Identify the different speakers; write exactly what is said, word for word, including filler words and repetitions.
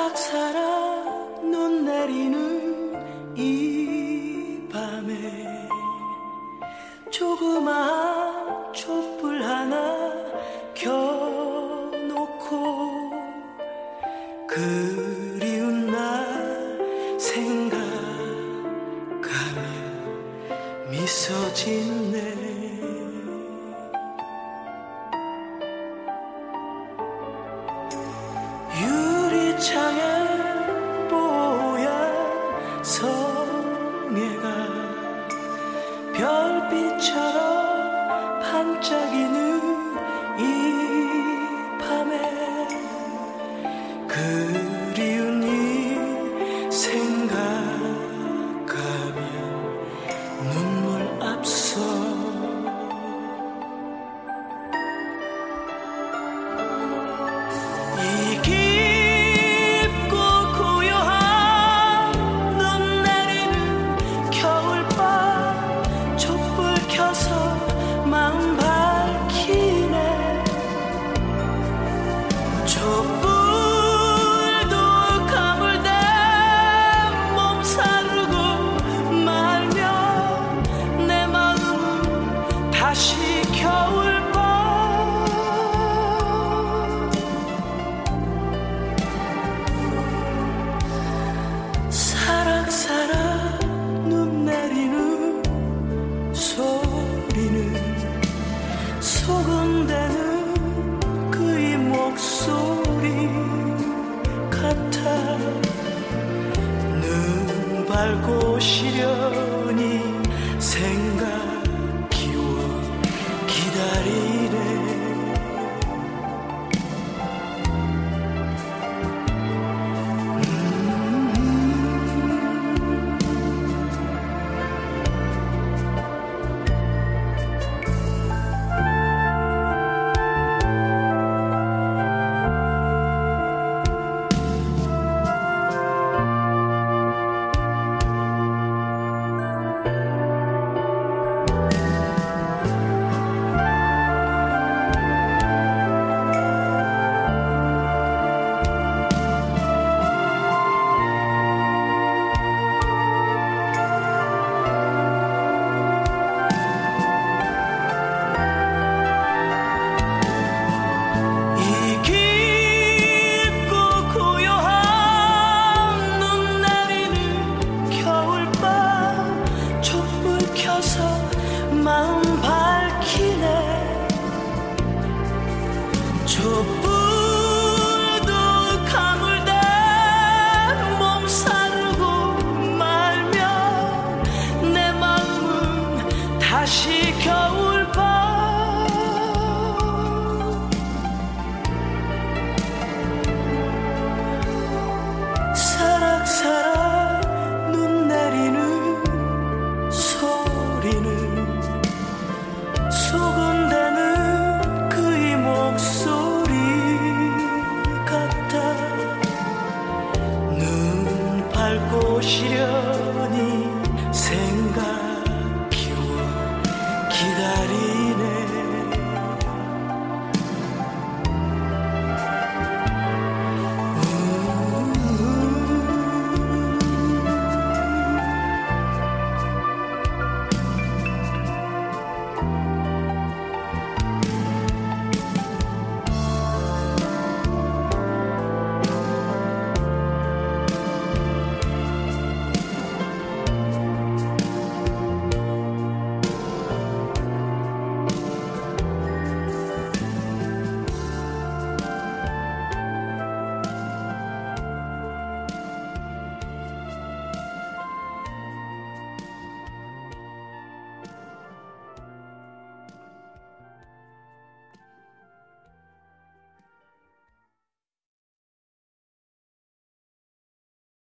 Speaker 1: 사락사락 눈 내리는 이 밤에 조그마한 촛불 하나 켜놓고 그리운 날 생각하며 미소 짓네. 유리창에 뽀얀 성애가 별빛처럼 반짝이는 이 밤에 그리운 이 생각하며 눈물 앞서 이 깊고 고요한 눈 내리는 겨울밤 촛불 켜서 마음 밝히네. 촛불도 가물대 몸 사르고 말며 내 마음은 다시 겨울밤 사락사락 눈 내리는 소리는 소금되는 그의 목소리 같아. 눈 밝고 시련이 생각 키워 기다리네. 마음 밝히네. 촛불도 가물대 몸 사르고 말며 내 마음은 다시 겨울밤 사락사락 눈 내리는 소리는 소금되는 그의 목소리 같아. 눈 밝고 시려